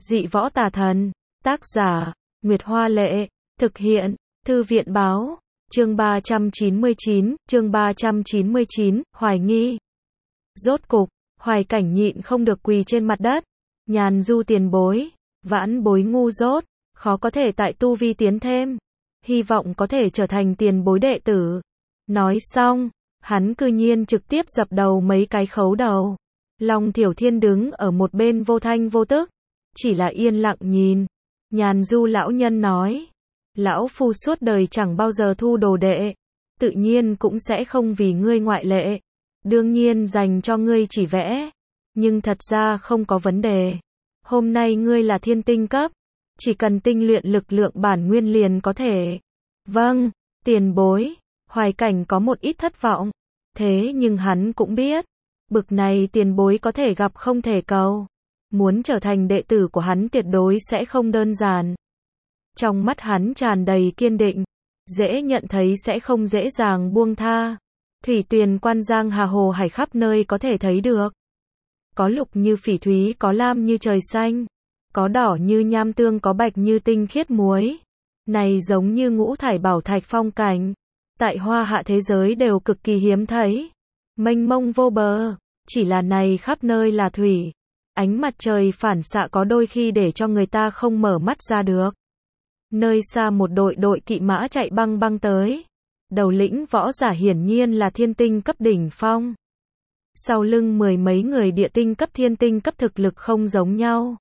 Dị võ tà thần. Tác giả, Nguyệt Hoa Lệ. Thực hiện, Thư viện Báo. Chương 399, hoài nghi. Rốt cục, Hoài Cảnh nhịn không được quỳ trên mặt đất. Nhàn Du tiền bối, vãn bối ngu dốt, khó có thể tại tu vi tiến thêm. Hy vọng có thể trở thành tiền bối đệ tử. Nói xong, hắn cư nhiên trực tiếp dập đầu mấy cái khấu đầu. Long Thiểu Thiên đứng ở một bên vô thanh vô tức, chỉ là yên lặng nhìn. Nhàn Du lão nhân nói, lão phu suốt đời chẳng bao giờ thu đồ đệ, tự nhiên cũng sẽ không vì ngươi ngoại lệ. Đương nhiên dành cho ngươi chỉ vẽ, nhưng thật ra không có vấn đề. Hôm nay ngươi là thiên tinh cấp, chỉ cần tinh luyện lực lượng bản nguyên liền có thể. Vâng, tiền bối. Hoài Cảnh có một ít thất vọng, thế nhưng hắn cũng biết, bực này tiền bối có thể gặp không thể cầu. Muốn trở thành đệ tử của hắn tuyệt đối sẽ không đơn giản. Trong mắt hắn tràn đầy kiên định, dễ nhận thấy sẽ không dễ dàng buông tha. Thủy tuyền quan giang hà hồ hải khắp nơi có thể thấy được. Có lục như phỉ thúy, có lam như trời xanh, có đỏ như nham tương, có bạch như tinh khiết muối. Này giống như ngũ thải bảo thạch phong cảnh, tại hoa hạ thế giới đều cực kỳ hiếm thấy. Mênh mông vô bờ, chỉ là này khắp nơi là thủy. Ánh mặt trời phản xạ có đôi khi để cho người ta không mở mắt ra được. Nơi xa một đội kỵ mã chạy băng băng tới. Đầu lĩnh võ giả hiển nhiên là thiên tinh cấp đỉnh phong. Sau lưng mười mấy người địa tinh cấp thiên tinh cấp thực lực không giống nhau.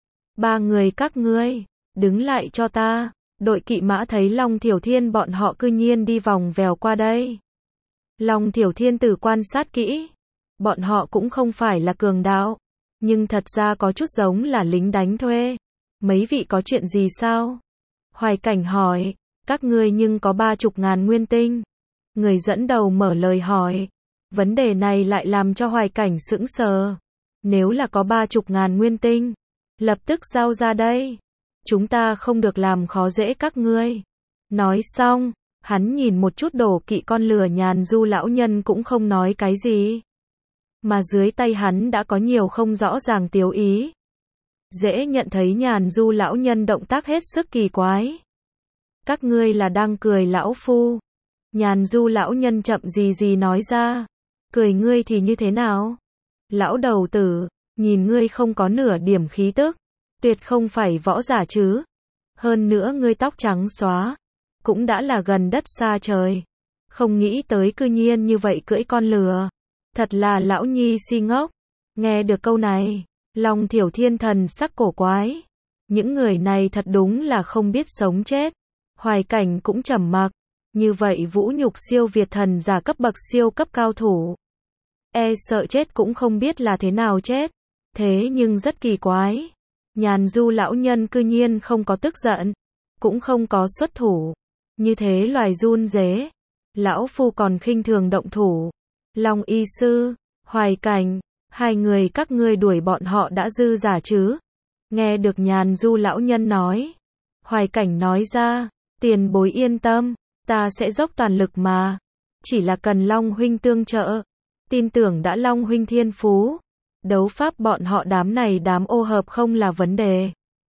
Ba người các ngươi, đứng lại cho ta. Đội kỵ mã thấy Long Thiểu Thiên bọn họ cư nhiên đi vòng vèo qua đây. Long Thiểu Thiên tử quan sát kỹ. Bọn họ cũng không phải là cường đạo, nhưng thật ra có chút giống là lính đánh thuê. Mấy vị có chuyện gì sao? Hoài Cảnh hỏi, các ngươi nhưng có 30.000 nguyên tinh. Người dẫn đầu mở lời hỏi. Vấn đề này lại làm cho Hoài Cảnh sững sờ. Nếu là có 30.000 nguyên tinh, lập tức giao ra đây. Chúng ta không được làm khó dễ các ngươi. Nói xong, hắn nhìn một chút đổ kỵ con lừa Nhàn Du lão nhân cũng không nói cái gì. Mà dưới tay hắn đã có nhiều không rõ ràng tiếu ý. Dễ nhận thấy Nhàn Du lão nhân động tác hết sức kỳ quái. Các ngươi là đang cười lão phu. Nhàn Du lão nhân chậm gì nói ra. Cười ngươi thì như thế nào? Lão đầu tử, nhìn ngươi không có nửa điểm khí tức. Tuyệt không phải võ giả chứ. Hơn nữa ngươi tóc trắng xóa, cũng đã là gần đất xa trời. Không nghĩ tới cư nhiên như vậy cưỡi con lừa. Thật là lão nhi si ngốc. Nghe được câu này, Long Thiểu Thiên thần sắc cổ quái. Những người này thật đúng là không biết sống chết. Hoài Cảnh cũng trầm mặc. Như vậy vũ nhục siêu việt thần giả cấp bậc siêu cấp cao thủ. E sợ chết cũng không biết là thế nào chết. Thế nhưng rất kỳ quái. Nhàn Du lão nhân cư nhiên không có tức giận, cũng không có xuất thủ. Như thế loài run rế, lão phu còn khinh thường động thủ. Long y sư, Hoài Cảnh, hai người các ngươi đuổi bọn họ đã dư giả chứ? Nghe được Nhàn Du lão nhân nói, Hoài Cảnh nói ra, tiền bối yên tâm, ta sẽ dốc toàn lực mà. Chỉ là cần Long huynh tương trợ. Tin tưởng đã Long huynh thiên phú. Đấu pháp bọn họ đám ô hợp không là vấn đề.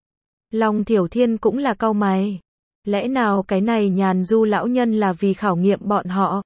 Long Thiểu Thiên cũng là cau mày. Lẽ nào cái này Nhàn Du lão nhân là vì khảo nghiệm bọn họ?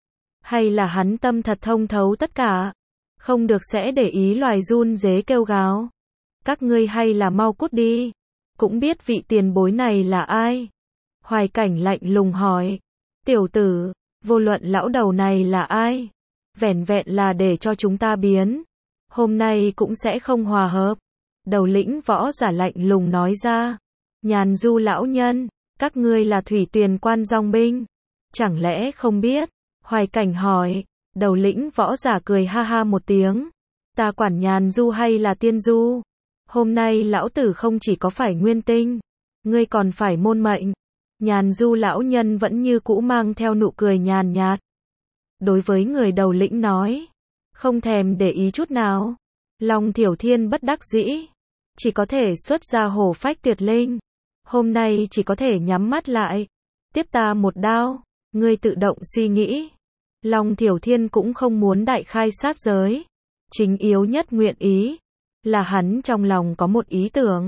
Hay là hắn tâm thật thông thấu tất cả? Không được sẽ để ý loài run rế kêu gào. Các ngươi hay là mau cút đi. Cũng biết vị tiền bối này là ai? Hoài Cảnh lạnh lùng hỏi. Tiểu tử, vô luận lão đầu này là ai? Vẻn vẹn là để cho chúng ta biến. Hôm nay cũng sẽ không hòa hợp. Đầu lĩnh võ giả lạnh lùng nói ra. Nhàn Du lão nhân, các ngươi là thủy tuyền quan dòng binh. Chẳng lẽ không biết? Hoài Cảnh hỏi. Đầu lĩnh võ giả cười ha ha một tiếng. Ta quản Nhàn Du hay là tiên du? Hôm nay lão tử không chỉ có phải nguyên tinh, ngươi còn phải môn mệnh. Nhàn Du lão nhân vẫn như cũ mang theo nụ cười nhàn nhạt. Đối với người đầu lĩnh nói. Không thèm để ý chút nào. Long Thiểu Thiên bất đắc dĩ. Chỉ có thể xuất ra hổ phách tuyệt linh. Hôm nay chỉ có thể nhắm mắt lại. Tiếp ta một đao. Ngươi tự động suy nghĩ. Long Thiểu Thiên cũng không muốn đại khai sát giới. Chính yếu nhất nguyện ý. Là hắn trong lòng có một ý tưởng.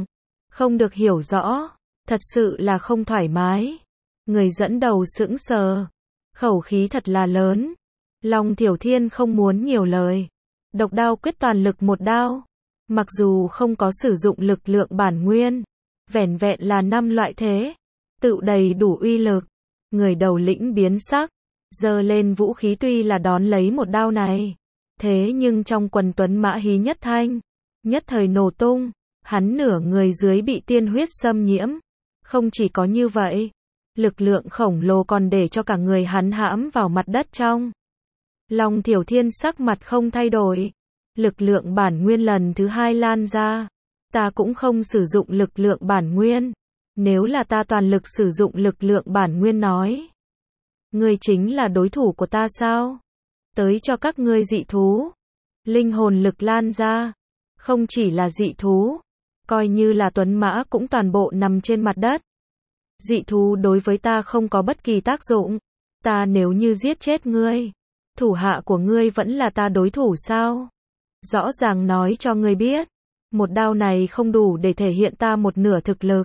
Không được hiểu rõ, thật sự là không thoải mái. Người dẫn đầu sững sờ, khẩu khí thật là lớn. Long Thiểu Thiên không muốn nhiều lời. Độc đao quyết toàn lực một đao. Mặc dù không có sử dụng lực lượng bản nguyên, vẻn vẹn là 5 loại thế, tự đầy đủ uy lực. Người đầu lĩnh biến sắc, giơ lên vũ khí tuy là đón lấy một đao này. Thế nhưng trong quần tuấn mã hí nhất thanh, nhất thời nổ tung, hắn nửa người dưới bị tiên huyết xâm nhiễm. Không chỉ có như vậy, lực lượng khổng lồ còn để cho cả người hắn hãm vào mặt đất trong. Long Thiểu Thiên sắc mặt không thay đổi. Lực lượng bản nguyên lần thứ 2 lan ra. Ta cũng không sử dụng lực lượng bản nguyên. Nếu là ta toàn lực sử dụng lực lượng bản nguyên nói, ngươi chính là đối thủ của ta sao? Tới cho các ngươi dị thú. Linh hồn lực lan ra. Không chỉ là dị thú, coi như là tuấn mã cũng toàn bộ nằm trên mặt đất. Dị thú đối với ta không có bất kỳ tác dụng. Ta nếu như giết chết ngươi, thủ hạ của ngươi vẫn là ta đối thủ sao? Rõ ràng nói cho ngươi biết, một đao này không đủ để thể hiện ta một nửa thực lực.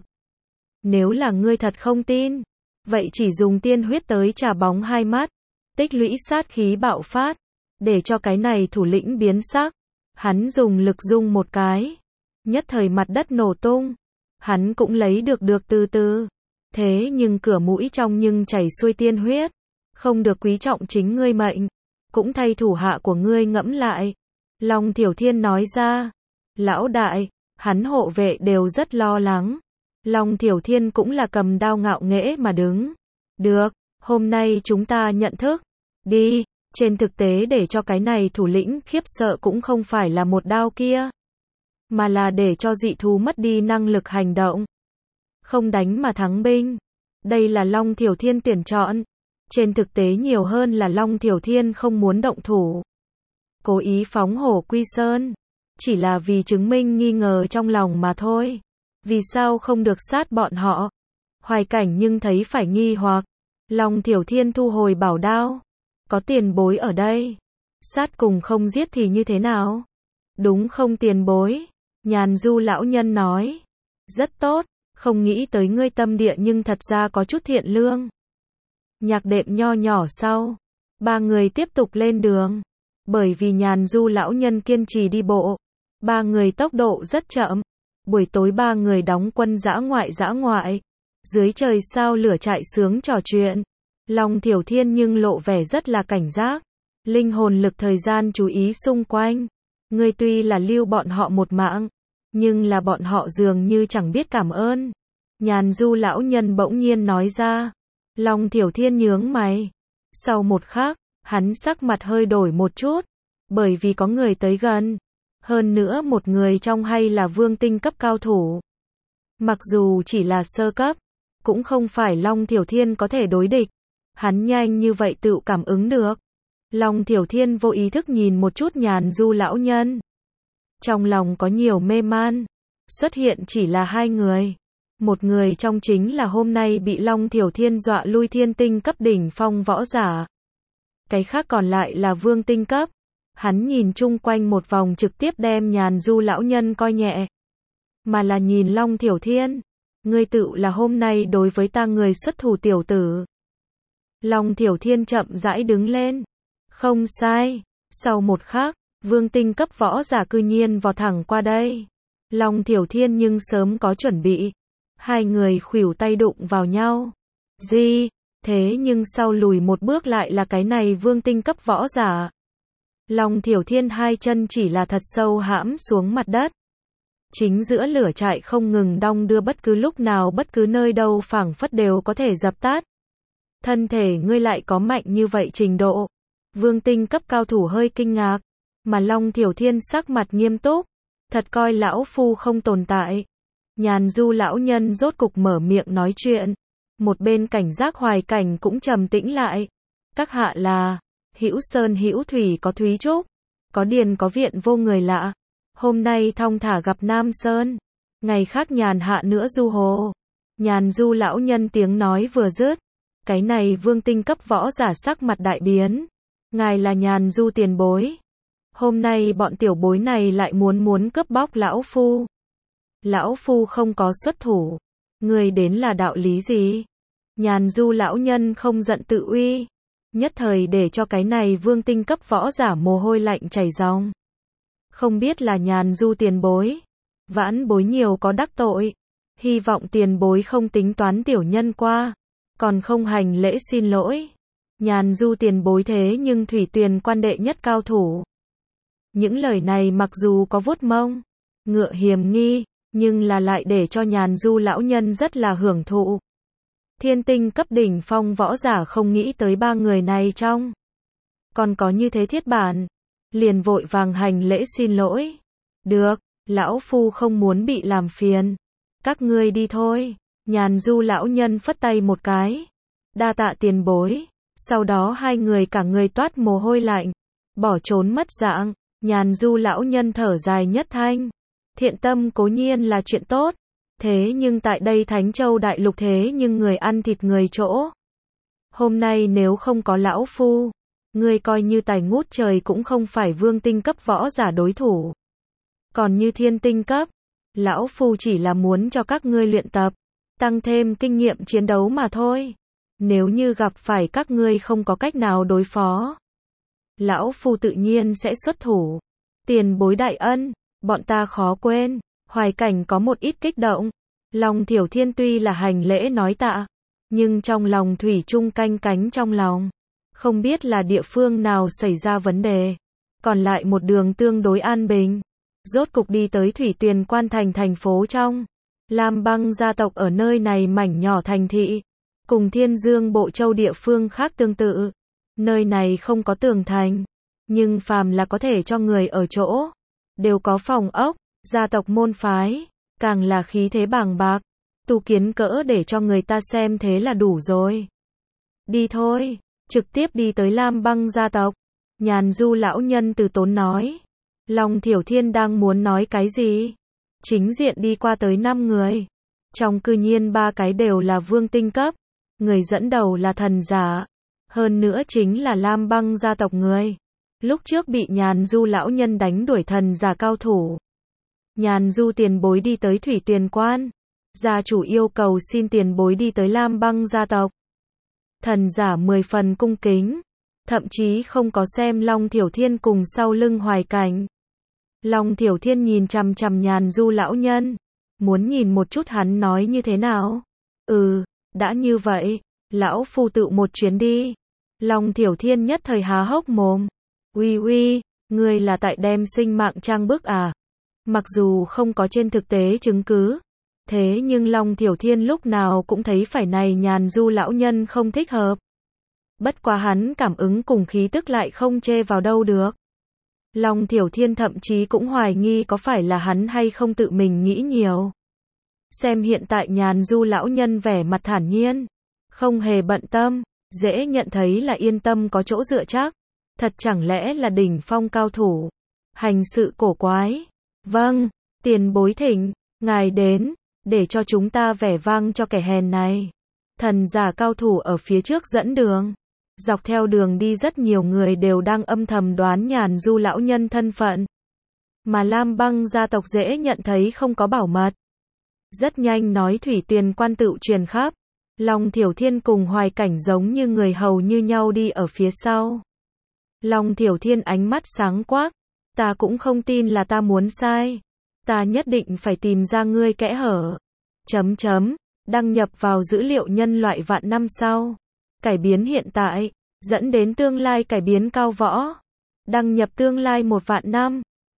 Nếu là ngươi thật không tin, vậy chỉ dùng tiên huyết tới trà bóng hai mắt, tích lũy sát khí bạo phát, để cho cái này thủ lĩnh biến sắc. Hắn dùng lực rung một cái, nhất thời mặt đất nổ tung. Hắn cũng lấy được từ từ. Thế nhưng cửa mũi trong nhưng chảy xuôi tiên huyết. Không được quý trọng chính ngươi mệnh, cũng thay thủ hạ của ngươi ngẫm lại. Long Thiểu Thiên nói ra. Lão đại, hắn hộ vệ đều rất lo lắng. Long Thiểu Thiên cũng là cầm đao ngạo nghễ mà đứng. Được, hôm nay chúng ta nhận thức. Đi, trên thực tế để cho cái này thủ lĩnh khiếp sợ cũng không phải là một đao kia, mà là để cho dị thú mất đi năng lực hành động. Không đánh mà thắng binh. Đây là Long Thiểu Thiên tuyển chọn. Trên thực tế nhiều hơn là Long Thiểu Thiên không muốn động thủ. Cố ý phóng hổ Quy Sơn. Chỉ là vì chứng minh nghi ngờ trong lòng mà thôi. Vì sao không được sát bọn họ? Hoài Cảnh nhưng thấy phải nghi hoặc. Long Thiểu Thiên thu hồi bảo đao. Có tiền bối ở đây. Sát cùng không giết thì như thế nào? Đúng không tiền bối? Nhàn Du lão nhân nói. Rất tốt, không nghĩ tới ngươi tâm địa nhưng thật ra có chút thiện lương. Nhạc đệm nho nhỏ sau. Ba người tiếp tục lên đường. Bởi vì Nhàn Du lão nhân kiên trì đi bộ, ba người tốc độ rất chậm. Buổi tối ba người đóng quân dã ngoại. Dưới trời sao lửa chạy sướng trò chuyện. Long Thiểu Thiên nhưng lộ vẻ rất là cảnh giác. Linh hồn lực thời gian chú ý xung quanh. Ngươi tuy là lưu bọn họ một mạng, nhưng là bọn họ dường như chẳng biết cảm ơn. Nhàn Du lão nhân bỗng nhiên nói ra. Long Thiểu Thiên nhướng mày. Sau một khắc, hắn sắc mặt hơi đổi một chút. Bởi vì có người tới gần. Hơn nữa một người trong hay là vương tinh cấp cao thủ. Mặc dù chỉ là sơ cấp, cũng không phải Long Thiểu Thiên có thể đối địch. Hắn nhanh như vậy tự cảm ứng được. Long Thiểu Thiên vô ý thức nhìn một chút Nhàn Du lão nhân. Trong lòng có nhiều mê man. Xuất hiện chỉ là hai người. Một người trong chính là hôm nay bị Long Thiểu Thiên dọa lui thiên tinh cấp đỉnh phong võ giả. Cái khác còn lại là vương tinh cấp. Hắn nhìn chung quanh một vòng trực tiếp đem Nhàn Du lão nhân coi nhẹ. Mà là nhìn Long Thiểu Thiên. Ngươi tự là hôm nay đối với ta người xuất thủ tiểu tử. Long Thiểu Thiên chậm rãi đứng lên. Không sai. Sau một khắc, vương tinh cấp võ giả cư nhiên vọt thẳng qua đây. Long Thiểu Thiên nhưng sớm có chuẩn bị. Hai người khuỷu tay đụng vào nhau. Gì? Thế nhưng sau lùi một bước lại là cái này vương tinh cấp võ giả. Long Thiểu Thiên hai chân chỉ là thật sâu hãm xuống mặt đất. Chính giữa lửa trại không ngừng đong đưa, bất cứ lúc nào bất cứ nơi đâu phảng phất đều có thể dập tắt. Thân thể ngươi lại có mạnh như vậy trình độ. Vương tinh cấp cao thủ hơi kinh ngạc. Mà Long Thiểu Thiên sắc mặt nghiêm túc. Thật coi lão phu không tồn tại. Nhàn Du lão nhân rốt cục mở miệng nói chuyện. Một bên cảnh giác Hoài Cảnh cũng trầm tĩnh lại. Các hạ là Hữu Sơn Hữu Thủy có Thúy Trúc, có điền có viện vô người lạ. Hôm nay thong thả gặp Nam Sơn, ngày khác nhàn hạ nữa du hồ. Nhàn Du lão nhân tiếng nói vừa dứt, cái này vương tinh cấp võ giả sắc mặt đại biến. Ngài là Nhàn Du tiền bối. Hôm nay bọn tiểu bối này lại muốn cướp bóc lão phu. Lão phu không có xuất thủ. Người đến là đạo lý gì? Nhàn Du lão nhân không giận tự uy. Nhất thời để cho cái này vương tinh cấp võ giả mồ hôi lạnh chảy ròng. Không biết là Nhàn Du tiền bối. Vãn bối nhiều có đắc tội. Hy vọng tiền bối không tính toán tiểu nhân qua. Còn không hành lễ xin lỗi. Nhàn Du tiền bối thế nhưng Thủy Tuyền quan đệ nhất cao thủ. Những lời này mặc dù có vuốt mông, ngựa hiềm nghi, nhưng là lại để cho Nhàn Du lão nhân rất là hưởng thụ. Thiên tinh cấp đỉnh phong võ giả không nghĩ tới ba người này trong. Còn có như thế thiết bản. Liền vội vàng hành lễ xin lỗi. Được, lão phu không muốn bị làm phiền. Các ngươi đi thôi. Nhàn Du lão nhân phất tay một cái. Đa tạ tiền bối. Sau đó hai người cả người toát mồ hôi lạnh. Bỏ trốn mất dạng. Nhàn Du lão nhân thở dài nhất thanh. Thiện tâm cố nhiên là chuyện tốt. Thế nhưng tại đây Thánh Châu Đại Lục thế nhưng người ăn thịt người chỗ. Hôm nay nếu không có lão phu, ngươi coi như tài ngút trời cũng không phải vương tinh cấp võ giả đối thủ. Còn như thiên tinh cấp, lão phu chỉ là muốn cho các ngươi luyện tập, tăng thêm kinh nghiệm chiến đấu mà thôi. Nếu như gặp phải các ngươi không có cách nào đối phó, lão phu tự nhiên sẽ xuất thủ. Tiền bối đại ân, bọn ta khó quên. Hoài Cảnh có một ít kích động. Long Thiểu Thiên tuy là hành lễ nói tạ, nhưng trong lòng thủy chung canh cánh trong lòng. Không biết là địa phương nào xảy ra vấn đề. Còn lại một đường tương đối an bình. Rốt cục đi tới Thủy Tuyền Quan thành phố trong. Lam Băng gia tộc ở nơi này mảnh nhỏ thành thị. Cùng Thiên Dương Bộ Châu địa phương khác tương tự. Nơi này không có tường thành. Nhưng phàm là có thể cho người ở chỗ. Đều có phòng ốc. Gia tộc môn phái, càng là khí thế bàng bạc, tu kiến cỡ để cho người ta xem thế là đủ rồi. Đi thôi, trực tiếp đi tới Lam Băng gia tộc. Nhàn Du lão nhân từ tốn nói. Long Thiểu Thiên đang muốn nói cái gì? Chính diện đi qua tới 5 người. Trong cư nhiên 3 cái đều là vương tinh cấp. Người dẫn đầu là thần giả. Hơn nữa chính là Lam Băng gia tộc người. Lúc trước bị Nhàn Du lão nhân đánh đuổi thần giả cao thủ. Nhàn Du tiền bối đi tới Thủy Tuyền Quan. Gia chủ yêu cầu xin tiền bối đi tới Lam Băng gia tộc. Thần giả 10 phần cung kính. Thậm chí không có xem Long Thiểu Thiên cùng sau lưng Hoài Cảnh. Long Thiểu Thiên nhìn chằm chằm Nhàn Du lão nhân. Muốn nhìn một chút hắn nói như thế nào. Đã như vậy. Lão phu tự một chuyến đi. Long Thiểu Thiên nhất thời há hốc mồm. Uy, ngươi là tại đem sinh mạng trang bức à? Mặc dù không có trên thực tế chứng cứ, thế nhưng Long Thiểu Thiên lúc nào cũng thấy phải này Nhàn Du lão nhân không thích hợp. Bất quá hắn cảm ứng cùng khí tức lại không chê vào đâu được. Long Thiểu Thiên thậm chí cũng hoài nghi có phải là hắn hay không tự mình nghĩ nhiều. Xem hiện tại Nhàn Du lão nhân vẻ mặt thản nhiên, không hề bận tâm, dễ nhận thấy là yên tâm có chỗ dựa chắc. Thật chẳng lẽ là đỉnh phong cao thủ? Hành sự cổ quái. Vâng, tiền bối thỉnh, ngài đến, để cho chúng ta vẻ vang cho kẻ hèn này. Thần giả cao thủ ở phía trước dẫn đường. Dọc theo đường đi rất nhiều người đều đang âm thầm đoán Nhàn Du lão nhân thân phận. Mà Lam Băng gia tộc dễ nhận thấy không có bảo mật. Rất nhanh nói Thủy Tuyền Quan tự truyền khắp. Long Thiểu Thiên cùng Hoài Cảnh giống như người hầu như nhau đi ở phía sau. Long Thiểu Thiên ánh mắt sáng quắc. Ta cũng không tin là ta muốn sai. Ta nhất định phải tìm ra ngươi kẽ hở. Đăng nhập vào dữ liệu nhân loại vạn năm sau. Cải biến hiện tại, dẫn đến tương lai cải biến cao võ. Đăng nhập tương lai 1 vạn năm.